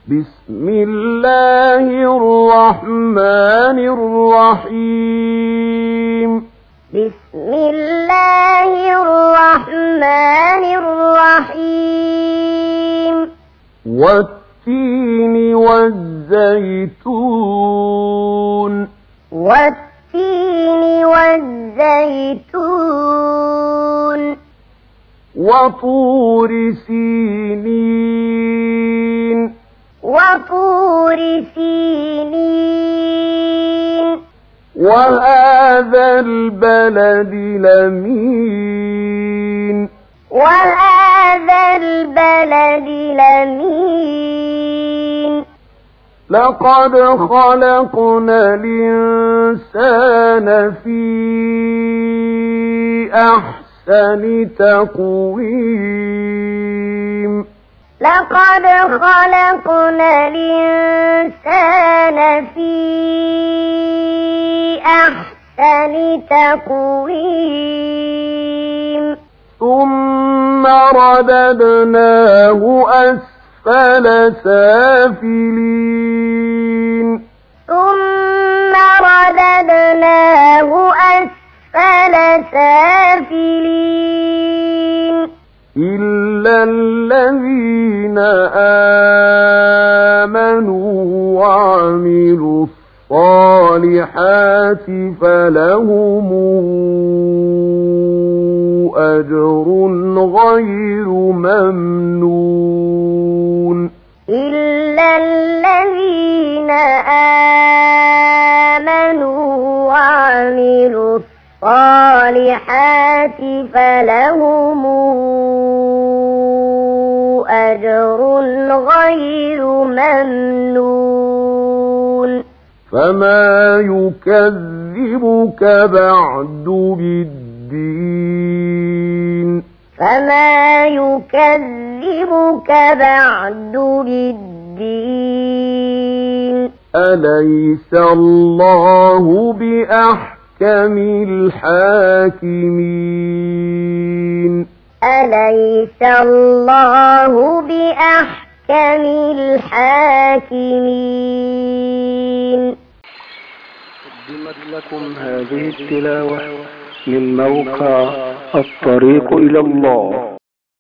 بسم الله الرحمن الرحيم بسم الله الرحمن الرحيم والتين والزيتون والتين والزيتون وطور سينين وطور سينين وهذا البلد الأمين وهذا البلد الأمين لقد خلقنا الإنسان في أحسن تقويم لقد خلقنا الإنسان في أحسن تقويم ثم رددناه أسفل سافلين ثم رددناه أسفل سافلين إلا الذين آمنوا وعملوا الصالحات فلهم أجر غير ممنون إلا الذين آمنوا وعملوا الصالحات فلهم أجر غير ممنون فما يكذبك بعد بالدين فما يكذبك بعد بالدين أليس الله بأحكم الحاكمين أليس الله بأحكم الحاكمين. قدمت لكم هذه التلاوة من موقع الطريق إلى الله.